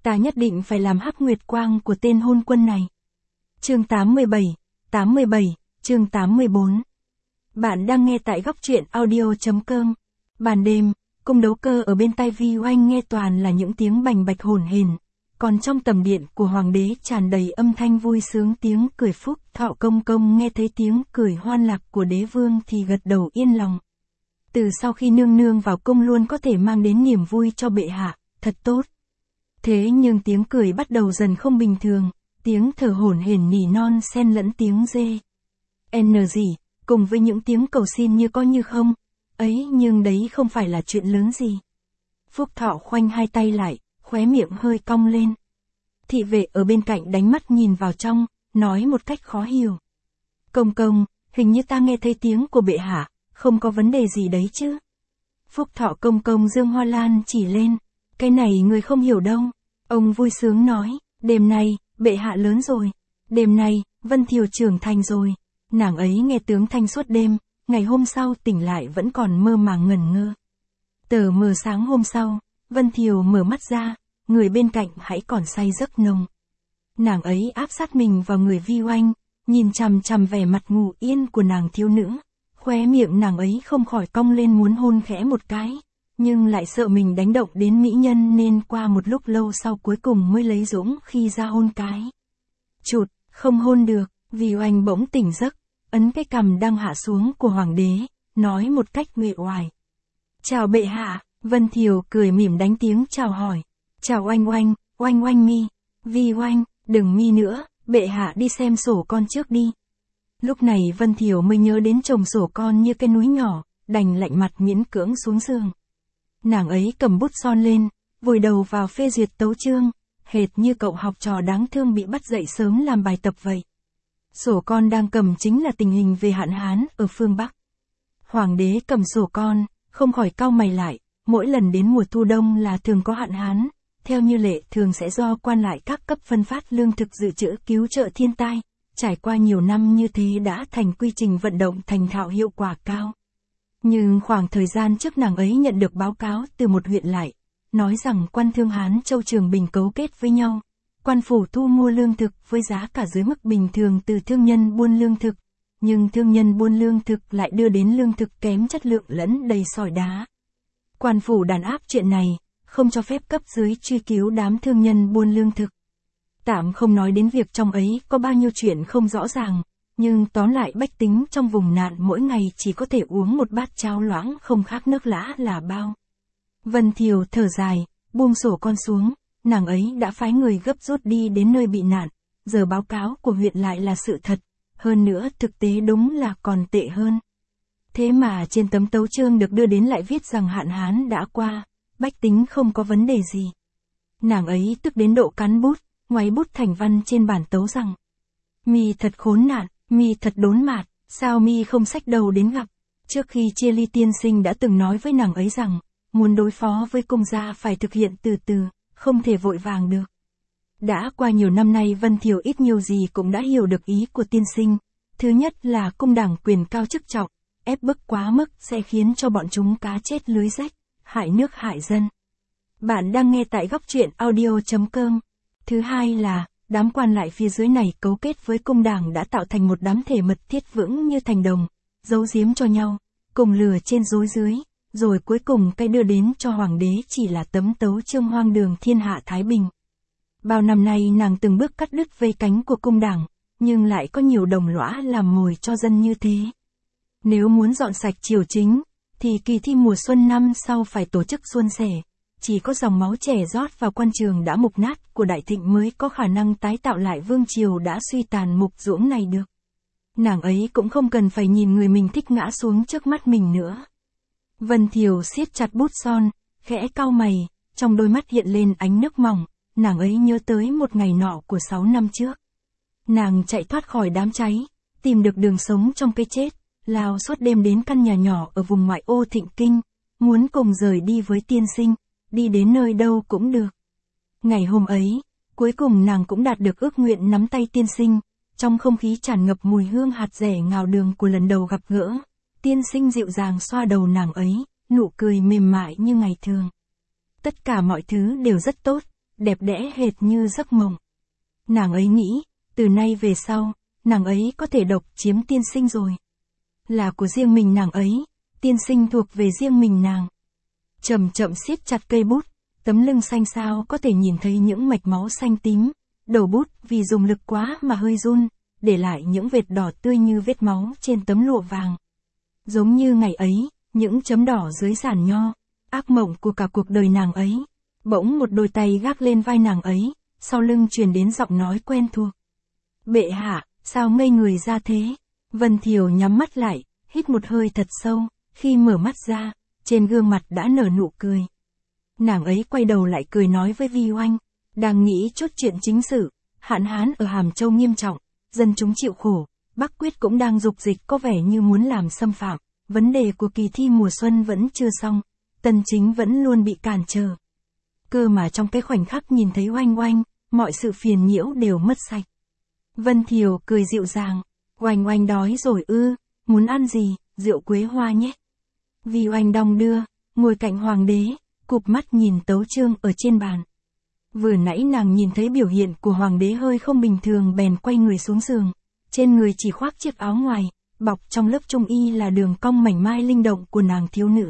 Ta nhất định phải làm hắc nguyệt quang của tên hôn quân này. Chương 87, chương 84. Bạn đang nghe tại góc truyện audio.com. Ban đêm, cung đấu cơ ở bên tai Vi Oanh nghe toàn là những tiếng bành bạch hổn hển, còn trong tầm điện của hoàng đế tràn đầy âm thanh vui sướng tiếng cười. Phúc Thọ công công nghe thấy tiếng cười hoan lạc của đế vương thì gật đầu yên lòng. Từ sau khi nương nương vào cung luôn có thể mang đến niềm vui cho bệ hạ, thật tốt. Thế nhưng tiếng cười bắt đầu dần không bình thường, tiếng thở hổn hển nỉ non xen lẫn tiếng dê gì, cùng với những tiếng cầu xin như có như không, ấy nhưng đấy không phải là chuyện lớn gì. Phúc Thọ khoanh hai tay lại, khóe miệng hơi cong lên. Thị vệ ở bên cạnh đánh mắt nhìn vào trong, nói một cách khó hiểu. Công công, hình như ta nghe thấy tiếng của bệ hạ, không có vấn đề gì đấy chứ. Phúc Thọ công công giương hoa lan chỉ lên, cái này người không hiểu đâu. Ông vui sướng nói, đêm nay, bệ hạ lớn rồi. Đêm nay, Vân Thiều trưởng thành rồi. Nàng ấy nghe tướng thanh suốt đêm, ngày hôm sau tỉnh lại vẫn còn mơ màng ngẩn ngơ. Tờ mờ sáng hôm sau, Vân Thiều mở mắt ra, người bên cạnh hãy còn say giấc nồng. Nàng ấy áp sát mình vào người Vi Oanh, nhìn chằm chằm vẻ mặt ngủ yên của nàng thiếu nữ. Khóe miệng nàng ấy không khỏi cong lên muốn hôn khẽ một cái, nhưng lại sợ mình đánh động đến mỹ nhân nên qua một lúc lâu sau cuối cùng mới lấy dũng khi ra hôn cái. Chụt, không hôn được, Vi Oanh bỗng tỉnh giấc, ấn cái cằm đang hạ xuống của hoàng đế, nói một cách uể oải. Chào bệ hạ. Vân Thiều cười mỉm đánh tiếng chào hỏi. Chào Oanh Oanh, Oanh Oanh mi. Vi Oanh, đừng mi nữa, bệ hạ đi xem sổ con trước đi. Lúc này Vân Thiều mới nhớ đến chồng sổ con như cái núi nhỏ, đành lạnh mặt miễn cưỡng xuống giường. Nàng ấy cầm bút son lên, vùi đầu vào phê duyệt tấu chương, hệt như cậu học trò đáng thương bị bắt dậy sớm làm bài tập vậy. Sổ con đang cầm chính là tình hình về hạn hán ở phương Bắc. Hoàng đế cầm sổ con, không khỏi cau mày lại, mỗi lần đến mùa thu đông là thường có hạn hán, theo như lệ thường sẽ do quan lại các cấp phân phát lương thực dự trữ cứu trợ thiên tai, trải qua nhiều năm như thế đã thành quy trình vận động thành thạo hiệu quả cao. Nhưng khoảng thời gian trước nàng ấy nhận được báo cáo từ một huyện lại, nói rằng quan thương Hán Châu Trường Bình cấu kết với nhau, quan phủ thu mua lương thực với giá cả dưới mức bình thường từ thương nhân buôn lương thực, nhưng thương nhân buôn lương thực lại đưa đến lương thực kém chất lượng lẫn đầy sỏi đá. Quan phủ đàn áp chuyện này, không cho phép cấp dưới truy cứu đám thương nhân buôn lương thực. Tạm không nói đến việc trong ấy có bao nhiêu chuyện không rõ ràng, nhưng tóm lại bách tính trong vùng nạn mỗi ngày chỉ có thể uống một bát cháo loãng không khác nước lã là bao. Vân Thiều thở dài, buông sổ con xuống, nàng ấy đã phái người gấp rút đi đến nơi bị nạn, giờ báo cáo của huyện lại là sự thật, hơn nữa thực tế đúng là còn tệ hơn. Thế mà trên tấm tấu chương được đưa đến lại viết rằng hạn hán đã qua, bách tính không có vấn đề gì. Nàng ấy tức đến độ cắn bút, ngoáy bút thành văn trên bản tấu rằng: Mi thật khốn nạn, mi thật đốn mạt, sao mi không xách đầu đến gặp. Trước khi chia ly tiên sinh đã từng nói với nàng ấy rằng, muốn đối phó với cung gia phải thực hiện từ từ, không thể vội vàng được. Đã qua nhiều năm nay Vân Thiều ít nhiều gì cũng đã hiểu được ý của tiên sinh. Thứ nhất là cung đẳng quyền cao chức trọng, ép bức quá mức sẽ khiến cho bọn chúng cá chết lưới rách, hại nước hại dân. Bạn đang nghe tại góc truyện audio.com. Thứ hai là, đám quan lại phía dưới này cấu kết với cung đảng đã tạo thành một đám thể mật thiết vững như thành đồng, giấu giếm cho nhau, cùng lừa trên dối dưới, rồi cuối cùng cái đưa đến cho hoàng đế chỉ là tấm tấu chương hoang đường thiên hạ Thái Bình. Bao năm nay nàng từng bước cắt đứt vây cánh của cung đảng, nhưng lại có nhiều đồng lõa làm mồi cho dân như thế. Nếu muốn dọn sạch triều chính, thì kỳ thi mùa xuân năm sau phải tổ chức suôn sẻ. Chỉ có dòng máu trẻ rót vào quan trường đã mục nát của Đại Thịnh mới có khả năng tái tạo lại vương triều đã suy tàn mục ruỗng này được. Nàng ấy cũng không cần phải nhìn người mình thích ngã xuống trước mắt mình nữa. Vân Thiều siết chặt bút son, khẽ cau mày, trong đôi mắt hiện lên ánh nước mỏng, nàng ấy nhớ tới một ngày nọ của 6 năm trước. Nàng chạy thoát khỏi đám cháy, tìm được đường sống trong cái chết, lao suốt đêm đến căn nhà nhỏ ở vùng ngoại ô Thịnh Kinh, muốn cùng rời đi với tiên sinh, đi đến nơi đâu cũng được. Ngày hôm ấy, cuối cùng nàng cũng đạt được ước nguyện nắm tay tiên sinh, trong không khí tràn ngập mùi hương hạt dẻ ngào đường của lần đầu gặp gỡ, tiên sinh dịu dàng xoa đầu nàng ấy, nụ cười mềm mại như ngày thường. Tất cả mọi thứ đều rất tốt, đẹp đẽ hệt như giấc mộng. Nàng ấy nghĩ, từ nay về sau, nàng ấy có thể độc chiếm tiên sinh rồi. Là của riêng mình nàng ấy, tiên sinh thuộc về riêng mình nàng. Chậm chậm siết chặt cây bút, tấm lưng xanh xao có thể nhìn thấy những mạch máu xanh tím, đầu bút vì dùng lực quá mà hơi run, để lại những vệt đỏ tươi như vết máu trên tấm lụa vàng. Giống như ngày ấy, những chấm đỏ dưới giản nho, ác mộng của cả cuộc đời nàng ấy. Bỗng một đôi tay gác lên vai nàng ấy, sau lưng truyền đến giọng nói quen thuộc. Bệ hạ, sao ngây người ra thế? Vân Thiều nhắm mắt lại, hít một hơi thật sâu, khi mở mắt ra, trên gương mặt đã nở nụ cười. Nàng ấy quay đầu lại cười nói với Vi Oanh, đang nghĩ chốt chuyện chính sự, hạn hán ở Hàm Châu nghiêm trọng, dân chúng chịu khổ, Bắc Quyết cũng đang dục dịch có vẻ như muốn làm xâm phạm, vấn đề của kỳ thi mùa xuân vẫn chưa xong, Tần Chính vẫn luôn bị cản trở. Cơ mà trong cái khoảnh khắc nhìn thấy Oanh Oanh, mọi sự phiền nhiễu đều mất sạch. Vân Thiều cười dịu dàng, Oanh Oanh đói rồi ư, muốn ăn gì, rượu quế hoa nhé. Vi Oanh đong đưa, ngồi cạnh hoàng đế, cụp mắt nhìn tấu chương ở trên bàn. Vừa nãy nàng nhìn thấy biểu hiện của hoàng đế hơi không bình thường bèn quay người xuống giường, trên người chỉ khoác chiếc áo ngoài, bọc trong lớp trung y là đường cong mảnh mai linh động của nàng thiếu nữ.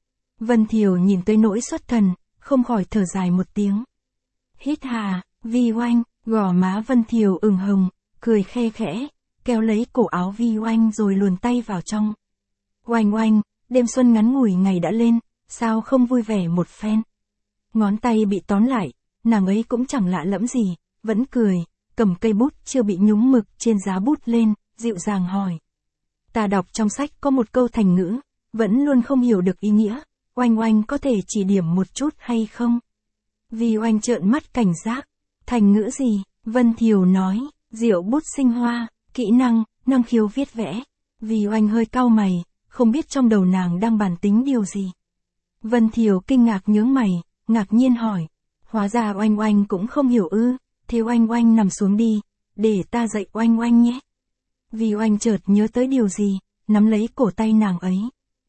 Vân Thiều nhìn tới nỗi xuất thần, không khỏi thở dài một tiếng. Hít hà, Vi Oanh, gò má Vân Thiều ửng hồng, cười khe khẽ, kéo lấy cổ áo Vi Oanh rồi luồn tay vào trong. Oanh Oanh, đêm xuân ngắn ngủi ngày đã lên, sao không vui vẻ một phen? Ngón tay bị tóm lại, nàng ấy cũng chẳng lạ lẫm gì, vẫn cười, cầm cây bút chưa bị nhúng mực trên giá bút lên, dịu dàng hỏi. Ta đọc trong sách có một câu thành ngữ, vẫn luôn không hiểu được ý nghĩa, Oanh Oanh có thể chỉ điểm một chút hay không? Vi Oanh trợn mắt cảnh giác, thành ngữ gì? Vân Thiều nói, diệu bút sinh hoa, kỹ năng, năng khiếu viết vẽ. Vi Oanh hơi cau mày, không biết trong đầu nàng đang bàn tính điều gì. Vân Thiều kinh ngạc nhướng mày, ngạc nhiên hỏi, hóa ra Oanh Oanh cũng không hiểu ư, thế Oanh Oanh nằm xuống đi, để ta dạy Oanh Oanh nhé. Vi Oanh chợt nhớ tới điều gì, nắm lấy cổ tay nàng ấy.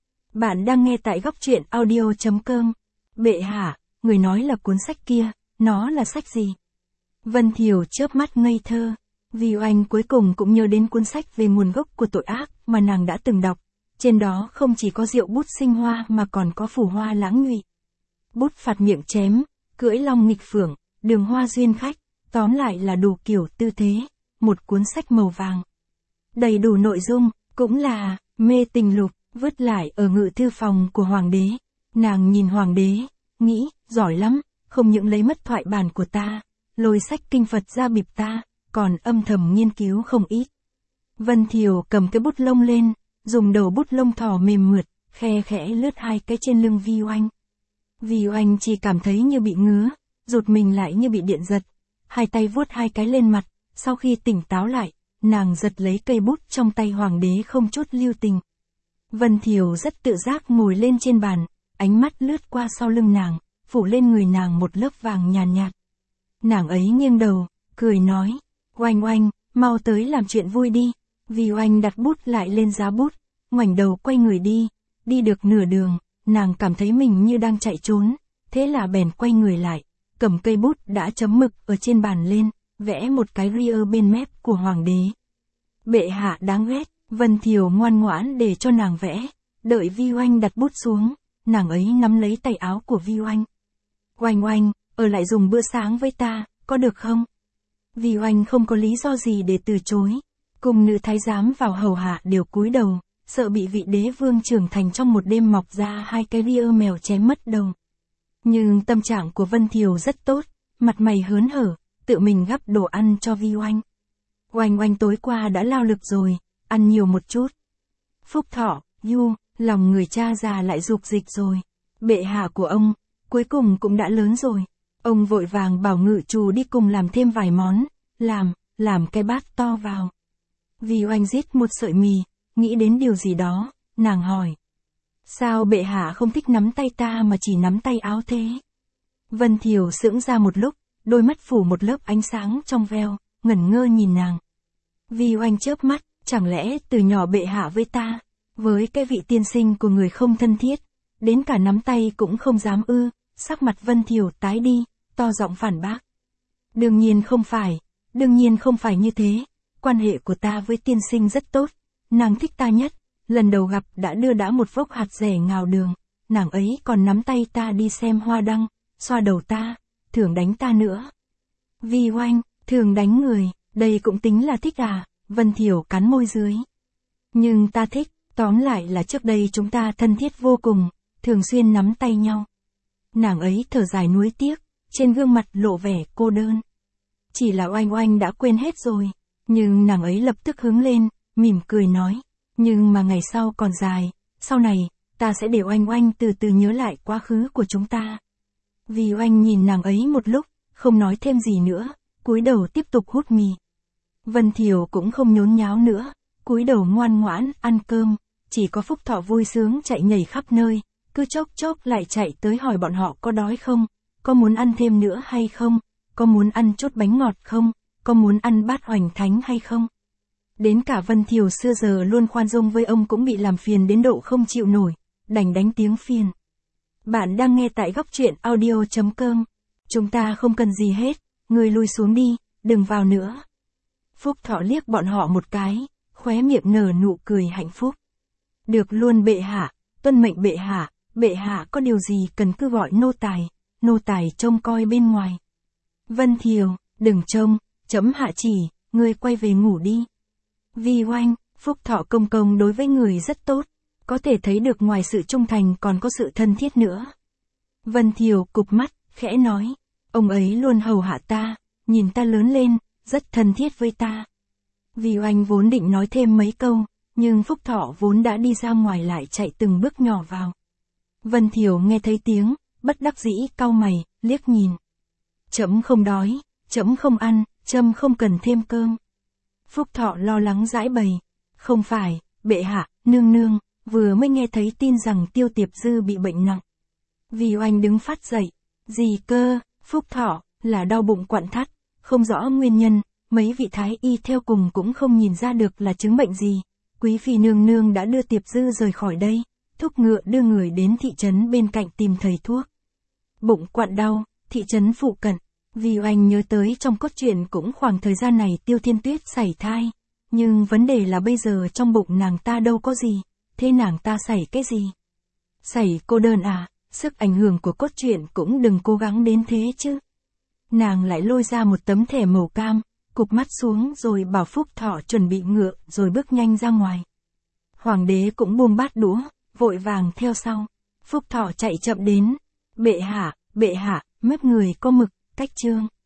Bạn đang nghe tại góc truyện audio.com. Bệ hạ, người nói là cuốn sách kia, nó là sách gì? Vân Thiều chớp mắt ngây thơ. Vi Oanh cuối cùng cũng nhớ đến cuốn sách về nguồn gốc của tội ác mà nàng đã từng đọc. Trên đó không chỉ có diệu bút sinh hoa mà còn có phù hoa lãng nhụy. Bút phạt miệng chém, cưỡi long nghịch phượng, đường hoa duyên khách, tóm lại là đủ kiểu tư thế, một cuốn sách màu vàng. Đầy đủ nội dung, cũng là mê tình lục, vứt lại ở ngự thư phòng của hoàng đế. Nàng nhìn hoàng đế, nghĩ, giỏi lắm, không những lấy mất thoại bản của ta, lôi sách kinh Phật ra bịp ta, còn âm thầm nghiên cứu không ít. Vân Thiều cầm cái bút lông lên, dùng đầu bút lông thỏ mềm mượt, khe khẽ lướt hai cái trên lưng Vi Oanh. Vi Oanh chỉ cảm thấy như bị ngứa, rụt mình lại như bị điện giật, hai tay vuốt hai cái lên mặt, sau khi tỉnh táo lại, nàng giật lấy cây bút trong tay hoàng đế không chút lưu tình. Vân Thiều rất tự giác ngồi lên trên bàn, ánh mắt lướt qua sau lưng nàng, phủ lên người nàng một lớp vàng nhàn nhạt. Nàng ấy nghiêng đầu, cười nói, Oanh Oanh, mau tới làm chuyện vui đi. Vi Oanh đặt bút lại lên giá bút, ngoảnh đầu quay người đi, đi được nửa đường, nàng cảm thấy mình như đang chạy trốn, thế là bèn quay người lại, cầm cây bút đã chấm mực ở trên bàn lên, vẽ một cái ria bên mép của hoàng đế. Bệ hạ đáng ghét, Vân Thiều ngoan ngoãn để cho nàng vẽ, đợi Vi Oanh đặt bút xuống, nàng ấy nắm lấy tay áo của Vi Oanh. Oanh Oanh, ở lại dùng bữa sáng với ta, có được không? Vi Oanh không có lý do gì để từ chối. Cùng nữ thái giám vào hầu hạ đều cúi đầu, sợ bị vị đế vương trưởng thành trong một đêm mọc ra hai cái ria mèo chém mất đầu. Nhưng tâm trạng của Vân Thiều rất tốt, mặt mày hớn hở, tự mình gắp đồ ăn cho Vi Oanh. Oanh Oanh tối qua đã lao lực rồi, ăn nhiều một chút. Phúc thọ, lòng người cha già lại dục dịch rồi. Bệ hạ của ông, cuối cùng cũng đã lớn rồi. Ông vội vàng bảo ngự trù đi cùng làm thêm vài món, làm cái bát to vào. Vi Oanh rít một sợi mì, nghĩ đến điều gì đó, nàng hỏi. Sao bệ hạ không thích nắm tay ta mà chỉ nắm tay áo thế? Vân Thiều sững ra một lúc, đôi mắt phủ một lớp ánh sáng trong veo, ngẩn ngơ nhìn nàng. Vi Oanh chớp mắt, chẳng lẽ từ nhỏ bệ hạ với ta, với cái vị tiên sinh của người không thân thiết, đến cả nắm tay cũng không dám ư? Sắc mặt Vân Thiều tái đi, to giọng phản bác. Đương nhiên không phải như thế, quan hệ của ta với tiên sinh rất tốt, nàng thích ta nhất, lần đầu gặp đã đưa đã một vốc hạt rẻ ngào đường, nàng ấy còn nắm tay ta đi xem hoa đăng, xoa đầu ta, thường đánh ta nữa. Vi Oanh, thường đánh người, đây cũng tính là thích à, Vân Thiểu cắn môi dưới. Nhưng ta thích, tóm lại là trước đây chúng ta thân thiết vô cùng, thường xuyên nắm tay nhau. Nàng ấy thở dài nuối tiếc, trên gương mặt lộ vẻ cô đơn. Chỉ là Oanh Oanh đã quên hết rồi, nhưng nàng ấy lập tức hứng lên, mỉm cười nói, nhưng mà ngày sau còn dài, sau này, ta sẽ để Oanh Oanh từ từ nhớ lại quá khứ của chúng ta. Vi Oanh nhìn nàng ấy một lúc, không nói thêm gì nữa, cúi đầu tiếp tục hút mì. Vân Thiểu cũng không nhốn nháo nữa, cúi đầu ngoan ngoãn ăn cơm, chỉ có Phúc Thọ vui sướng chạy nhảy khắp nơi, cứ chốc chốc lại chạy tới hỏi bọn họ có đói không, có muốn ăn thêm nữa hay không, có muốn ăn chút bánh ngọt không, có muốn ăn bát hoành thánh hay không. Đến cả Vân Thiểu xưa giờ luôn khoan dung với ông cũng bị làm phiền đến độ không chịu nổi, đành đánh tiếng phiền. Bạn đang nghe tại góc truyện audio.com. Chúng ta không cần gì hết, ngươi lui xuống đi, đừng vào nữa. Phúc Thọ liếc bọn họ một cái, khóe miệng nở nụ cười hạnh phúc. Được luôn bệ hạ, tuân mệnh bệ hạ có điều gì cần cứ gọi nô tài trông coi bên ngoài. Vân Thiều, đừng trông, chấm hạ chỉ, ngươi quay về ngủ đi. Vi Oanh, Phúc Thọ công công đối với người rất tốt, có thể thấy được ngoài sự trung thành còn có sự thân thiết nữa. Vân Thiều cụp mắt, khẽ nói, ông ấy luôn hầu hạ ta, nhìn ta lớn lên, rất thân thiết với ta. Vi Oanh vốn định nói thêm mấy câu, nhưng Phúc Thọ vốn đã đi ra ngoài lại chạy từng bước nhỏ vào. Vân Thiều nghe thấy tiếng, bất đắc dĩ cau mày, liếc nhìn. Chấm không đói, chấm không ăn, chấm không cần thêm cơm. Phúc Thọ lo lắng giãi bày. Không phải, bệ hạ, nương nương, vừa mới nghe thấy tin rằng Tiêu Tiệp Dư bị bệnh nặng. Vi Oanh đứng phát dậy. Gì cơ, Phúc Thọ, là đau bụng quặn thắt, không rõ nguyên nhân, mấy vị thái y theo cùng cũng không nhìn ra được là chứng bệnh gì. Quý phi nương nương đã đưa Tiệp Dư rời khỏi đây, thúc ngựa đưa người đến thị trấn bên cạnh tìm thầy thuốc. Bụng quặn đau, thị trấn phụ cận. Vi Oanh nhớ tới trong cốt truyện cũng khoảng thời gian này Tiêu Thiên Tuyết sảy thai. Nhưng vấn đề là bây giờ trong bụng nàng ta đâu có gì, thế nàng ta sảy cái gì? Sảy cô đơn à, sức ảnh hưởng của cốt truyện cũng đừng cố gắng đến thế chứ. Nàng lại lôi ra một tấm thẻ màu cam, cụp mắt xuống rồi bảo Phúc Thọ chuẩn bị ngựa rồi bước nhanh ra ngoài. Hoàng đế cũng buông bát đũa, vội vàng theo sau. Phúc Thọ chạy chậm đến. Bệ hạ, mép người có mực, cách chương.